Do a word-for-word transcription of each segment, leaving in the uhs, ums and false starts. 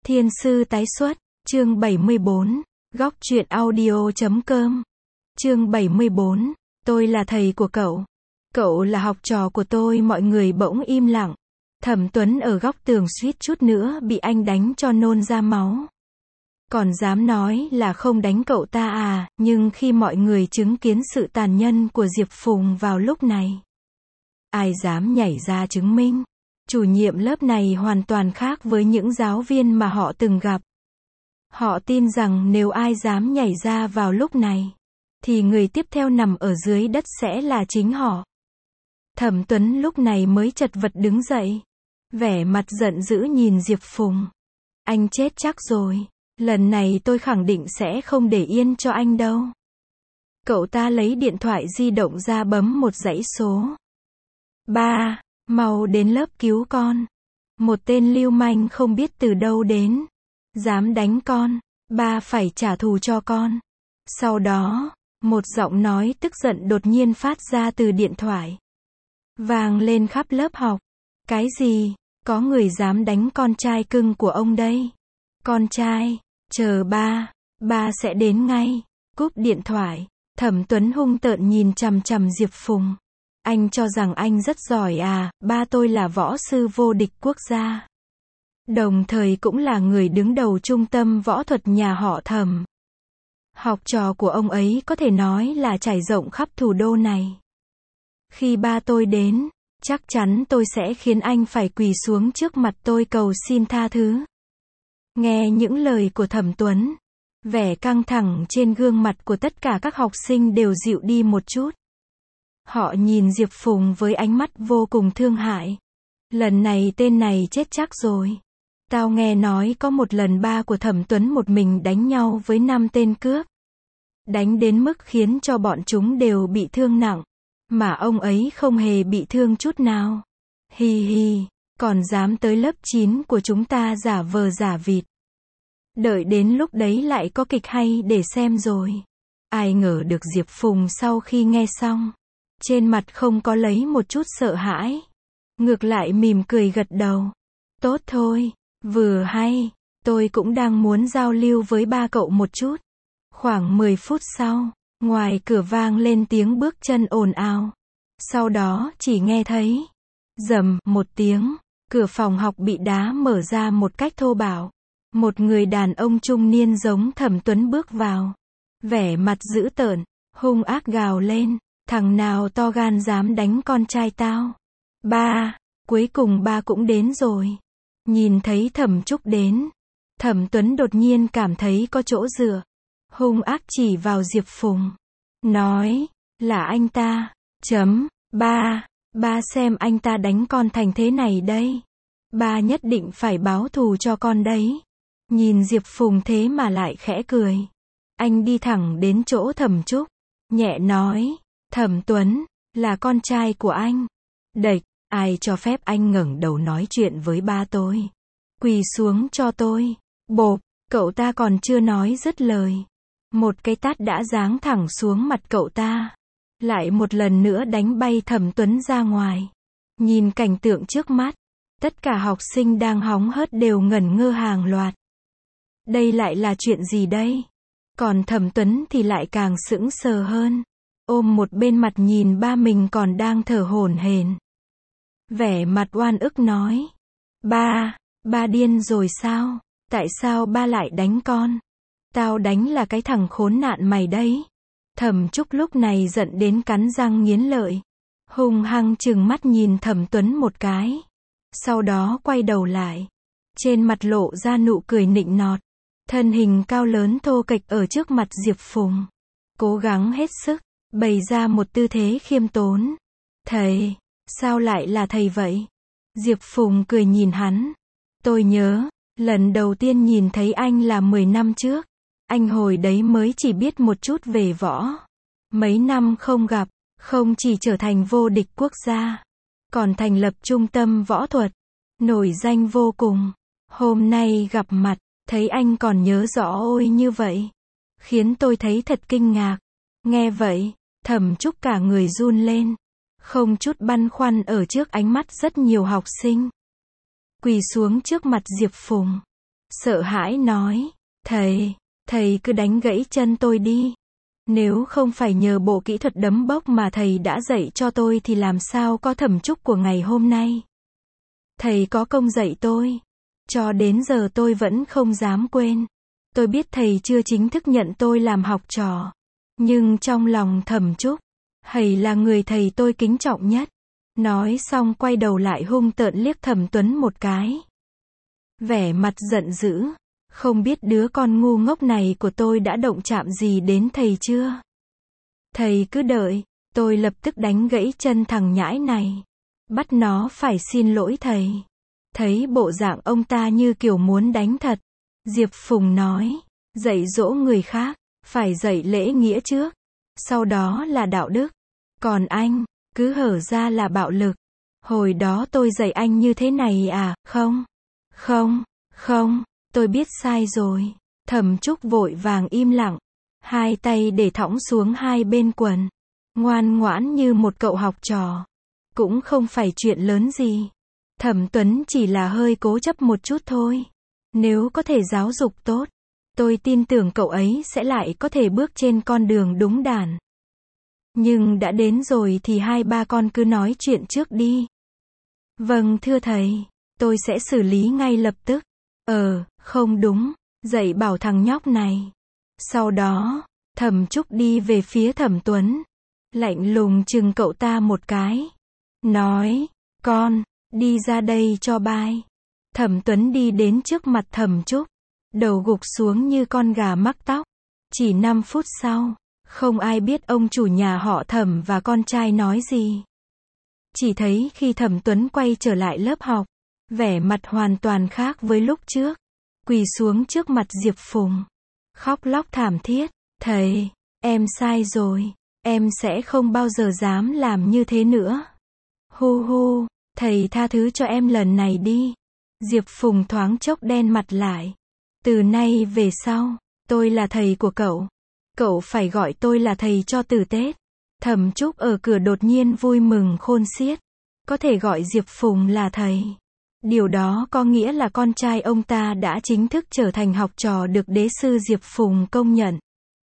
Thiên sư tái xuất, chương bảy mươi bốn, góc truyện audio chấm com. Chương bảy mươi bốn, tôi là thầy của cậu. Cậu là học trò của tôi. Mọi người bỗng im lặng. Thẩm Tuấn ở góc tường suýt chút nữa bị anh đánh cho nôn ra máu. Còn dám nói là không đánh cậu ta à, nhưng khi mọi người chứng kiến sự tàn nhẫn của Diệp Phùng vào lúc này, ai dám nhảy ra chứng minh? Chủ nhiệm lớp này hoàn toàn khác với những giáo viên mà họ từng gặp. Họ tin rằng nếu ai dám nhảy ra vào lúc này, thì người tiếp theo nằm ở dưới đất sẽ là chính họ. Thẩm Tuấn lúc này mới chật vật đứng dậy, vẻ mặt giận dữ nhìn Diệp Phùng. Anh chết chắc rồi. Lần này tôi khẳng định sẽ không để yên cho anh đâu. Cậu ta lấy điện thoại di động ra bấm một dãy số. Ba, mau đến lớp cứu con. Một tên lưu manh không biết từ đâu đến. Dám đánh con. Ba phải trả thù cho con. Sau đó, một giọng nói tức giận đột nhiên phát ra từ điện thoại. Vang lên khắp lớp học. Cái gì? Có người dám đánh con trai cưng của ông đây. Con trai, chờ ba, ba sẽ đến ngay. Cúp điện thoại, Thẩm Tuấn hung tợn nhìn chằm chằm Diệp Phùng. Anh cho rằng anh rất giỏi à? Ba tôi là võ sư vô địch quốc gia, đồng thời cũng là người đứng đầu trung tâm võ thuật nhà họ Thẩm. Học trò của ông ấy có thể nói là trải rộng khắp thủ đô này. Khi ba tôi đến, chắc chắn tôi sẽ khiến anh phải quỳ xuống trước mặt tôi cầu xin tha thứ. Nghe những lời của Thẩm Tuấn, vẻ căng thẳng trên gương mặt của tất cả các học sinh đều dịu đi một chút. Họ nhìn Diệp Phùng với ánh mắt vô cùng thương hại. Lần này tên này chết chắc rồi. Tao nghe nói có một lần ba của Thẩm Tuấn một mình đánh nhau với năm tên cướp. Đánh đến mức khiến cho bọn chúng đều bị thương nặng. Mà ông ấy không hề bị thương chút nào. Hi hi, còn dám tới lớp chín của chúng ta giả vờ giả vịt. Đợi đến lúc đấy lại có kịch hay để xem rồi. Ai ngờ được Diệp Phùng sau khi nghe xong, trên mặt không có lấy một chút sợ hãi. Ngược lại mỉm cười gật đầu. Tốt thôi, vừa hay, tôi cũng đang muốn giao lưu với ba cậu một chút. Khoảng mười phút sau, ngoài cửa vang lên tiếng bước chân ồn ào. Sau đó chỉ nghe thấy rầm một tiếng, cửa phòng học bị đá mở ra một cách thô bạo. Một người đàn ông trung niên giống Thẩm Tuấn bước vào. Vẻ mặt dữ tợn, hung ác gào lên. Thằng nào to gan dám đánh con trai tao? Ba, cuối cùng ba cũng đến rồi. Nhìn thấy Thẩm Trúc đến, Thẩm Tuấn đột nhiên cảm thấy có chỗ dựa. Hung ác chỉ vào Diệp Phùng. Nói, là anh ta. Chấm, ba, ba xem anh ta đánh con thành thế này đây. Ba nhất định phải báo thù cho con đấy. Nhìn Diệp Phùng thế mà lại khẽ cười. Anh đi thẳng đến chỗ Thẩm Trúc, nhẹ nói, Thẩm Tuấn, là con trai của anh. Đệch, ai cho phép anh ngẩng đầu nói chuyện với ba tôi? Quỳ xuống cho tôi. Bộp, cậu ta còn chưa nói dứt lời. Một cái tát đã giáng thẳng xuống mặt cậu ta. Lại một lần nữa đánh bay Thẩm Tuấn ra ngoài. Nhìn cảnh tượng trước mắt, tất cả học sinh đang hóng hớt đều ngẩn ngơ hàng loạt. Đây lại là chuyện gì đây? Còn Thẩm Tuấn thì lại càng sững sờ hơn. Ôm một bên mặt nhìn ba mình còn đang thở hổn hển. Vẻ mặt oan ức nói. Ba, ba điên rồi sao? Tại sao ba lại đánh con? Tao đánh là cái thằng khốn nạn mày đấy. Thẩm Trúc lúc này giận đến cắn răng nghiến lợi. Hung hăng trừng mắt nhìn Thẩm Tuấn một cái. Sau đó quay đầu lại. Trên mặt lộ ra nụ cười nịnh nọt. Thân hình cao lớn thô kệch ở trước mặt Diệp Phùng. Cố gắng hết sức, bày ra một tư thế khiêm tốn. Thầy, sao lại là thầy vậy? Diệp Phùng cười nhìn hắn. Tôi nhớ, lần đầu tiên nhìn thấy anh là mười năm trước. Anh hồi đấy mới chỉ biết một chút về võ. Mấy năm không gặp, không chỉ trở thành vô địch quốc gia, còn thành lập trung tâm võ thuật, nổi danh vô cùng. Hôm nay gặp mặt, thấy anh còn nhớ rõ ôi như vậy, khiến tôi thấy thật kinh ngạc. Nghe vậy, Thẩm Trúc cả người run lên, không chút băn khoăn ở trước ánh mắt rất nhiều học sinh. Quỳ xuống trước mặt Diệp Phùng. sợ hãi nói, thầy, thầy cứ đánh gãy chân tôi đi. Nếu không phải nhờ bộ kỹ thuật đấm bốc mà thầy đã dạy cho tôi thì làm sao có Thẩm Trúc của ngày hôm nay. Thầy có công dạy tôi. Cho đến giờ tôi vẫn không dám quên. Tôi biết thầy chưa chính thức nhận tôi làm học trò. Nhưng trong lòng Thẩm Trúc, thầy là người thầy tôi kính trọng nhất. Nói xong quay đầu lại hung tợn liếc Thẩm Tuấn một cái. Vẻ mặt giận dữ. Không biết đứa con ngu ngốc này của tôi đã động chạm gì đến thầy chưa? Thầy cứ đợi, tôi lập tức đánh gãy chân thằng nhãi này. Bắt nó phải xin lỗi thầy. Thấy bộ dạng ông ta như kiểu muốn đánh thật. Diệp Phùng nói, dạy dỗ người khác, phải dạy lễ nghĩa trước. Sau đó là đạo đức. Còn anh, cứ hở ra là bạo lực. Hồi đó tôi dạy anh như thế này à, không? Không, không, tôi biết sai rồi. Thẩm Trúc vội vàng im lặng. Hai tay để thõng xuống hai bên quần. Ngoan ngoãn như một cậu học trò. Cũng không phải chuyện lớn gì. Thẩm Tuấn chỉ là hơi cố chấp một chút thôi. Nếu có thể giáo dục tốt, tôi tin tưởng cậu ấy sẽ lại có thể bước trên con đường đúng đắn. Nhưng đã đến rồi thì hai ba con cứ nói chuyện trước đi. Vâng thưa thầy, tôi sẽ xử lý ngay lập tức. Ờ, không đúng, dạy bảo thằng nhóc này. Sau đó, Thẩm Trúc đi về phía Thẩm Tuấn. Lạnh lùng chừng cậu ta một cái. Nói, con, đi ra đây cho bai. Thẩm Tuấn đi đến trước mặt Thẩm Trúc. Đầu gục xuống như con gà mắc tóc. Chỉ năm phút sau, không ai biết ông chủ nhà họ Thẩm và con trai nói gì. Chỉ thấy khi Thẩm Tuấn quay trở lại lớp học, vẻ mặt hoàn toàn khác với lúc trước. Quỳ xuống trước mặt Diệp Phùng. Khóc lóc thảm thiết. Thầy, em sai rồi. Em sẽ không bao giờ dám làm như thế nữa. Hu hu, thầy tha thứ cho em lần này đi. Diệp Phùng thoáng chốc đen mặt lại. Từ nay về sau, tôi là thầy của cậu. Cậu phải gọi tôi là thầy cho từ Tết. Thẩm Trúc ở cửa đột nhiên vui mừng khôn xiết. Có thể gọi Diệp Phùng là thầy. Điều đó có nghĩa là con trai ông ta đã chính thức trở thành học trò được đế sư Diệp Phùng công nhận.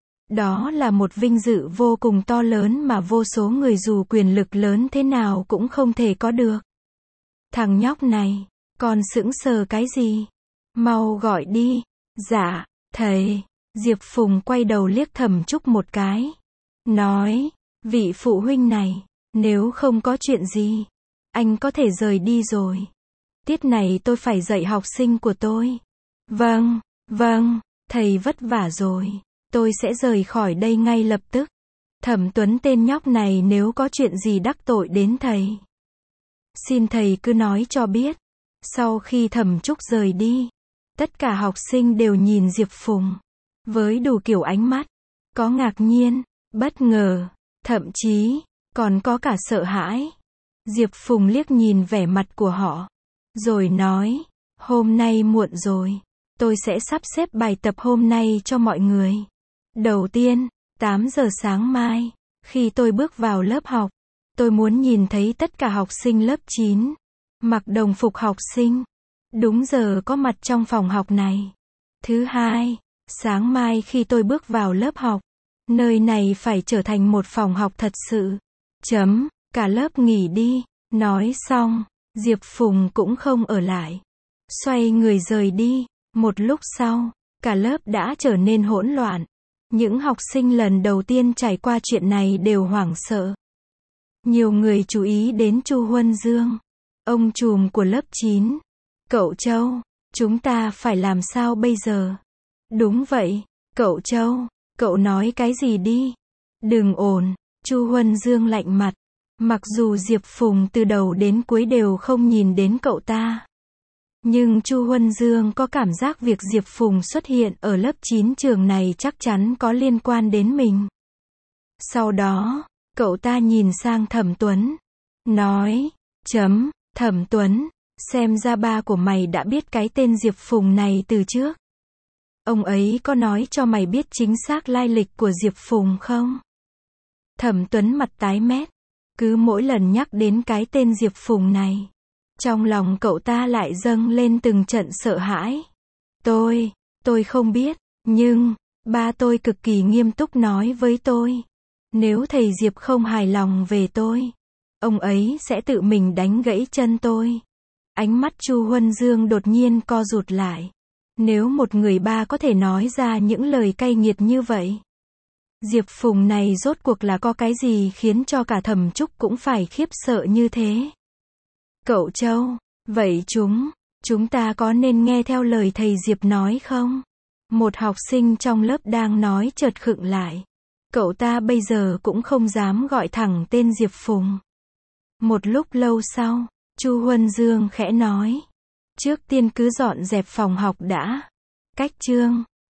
Đó là một vinh dự vô cùng to lớn mà vô số người dù quyền lực lớn thế nào cũng không thể có được. Thằng nhóc này, con sững sờ cái gì? Mau gọi đi. Dạ, thầy. Diệp Phùng quay đầu liếc Thẩm Trúc một cái. Nói, vị phụ huynh này, nếu không có chuyện gì, anh có thể rời đi rồi. Tiết này tôi phải dạy học sinh của tôi. Vâng, vâng, thầy vất vả rồi. Tôi sẽ rời khỏi đây ngay lập tức. Thẩm Tuấn tên nhóc này nếu có chuyện gì đắc tội đến thầy, xin thầy cứ nói cho biết. Sau khi Thẩm Trúc rời đi, tất cả học sinh đều nhìn Diệp Phùng với đủ kiểu ánh mắt. Có ngạc nhiên, bất ngờ, thậm chí còn có cả sợ hãi. Diệp Phùng liếc nhìn vẻ mặt của họ, rồi nói, hôm nay muộn rồi. Tôi sẽ sắp xếp bài tập hôm nay cho mọi người. Đầu tiên, tám giờ sáng mai, khi tôi bước vào lớp học, tôi muốn nhìn thấy tất cả học sinh lớp chín, mặc đồng phục học sinh, đúng giờ có mặt trong phòng học này. Thứ hai, sáng mai khi tôi bước vào lớp học, nơi này phải trở thành một phòng học thật sự. Chấm, cả lớp nghỉ đi. Nói xong, Diệp Phùng cũng không ở lại. Xoay người rời đi. Một lúc sau, cả lớp đã trở nên hỗn loạn. Những học sinh lần đầu tiên trải qua chuyện này đều hoảng sợ. Nhiều người chú ý đến Chu Huân Dương, ông trùm của lớp chín. Cậu Châu, chúng ta phải làm sao bây giờ? Đúng vậy, cậu Châu, cậu nói cái gì đi? Đừng ồn, Chu Huân Dương lạnh mặt. Mặc dù Diệp Phùng từ đầu đến cuối đều không nhìn đến cậu ta, nhưng Chu Huân Dương có cảm giác việc Diệp Phùng xuất hiện ở lớp chín trường này chắc chắn có liên quan đến mình. Sau đó, cậu ta nhìn sang Thẩm Tuấn, nói, chấm, Thẩm Tuấn, xem ra ba của mày đã biết cái tên Diệp Phùng này từ trước. Ông ấy có nói cho mày biết chính xác lai lịch của Diệp Phùng không? Thẩm Tuấn mặt tái mét, cứ mỗi lần nhắc đến cái tên Diệp Phùng này, trong lòng cậu ta lại dâng lên từng trận sợ hãi. Tôi, tôi không biết, nhưng, ba tôi cực kỳ nghiêm túc nói với tôi. Nếu thầy Diệp không hài lòng về tôi, ông ấy sẽ tự mình đánh gãy chân tôi. Ánh mắt Chu Huân Dương đột nhiên co rụt lại. Nếu một người ba có thể nói ra những lời cay nghiệt như vậy. Diệp Phùng này rốt cuộc là có cái gì khiến cho cả Thẩm Trúc cũng phải khiếp sợ như thế? Cậu Châu, vậy chúng, chúng ta có nên nghe theo lời thầy Diệp nói không? Một học sinh trong lớp đang nói chợt khựng lại. Cậu ta bây giờ cũng không dám gọi thẳng tên Diệp Phùng. Một lúc lâu sau, Chu Huân Dương khẽ nói. Trước tiên cứ dọn dẹp phòng học đã. Cách chương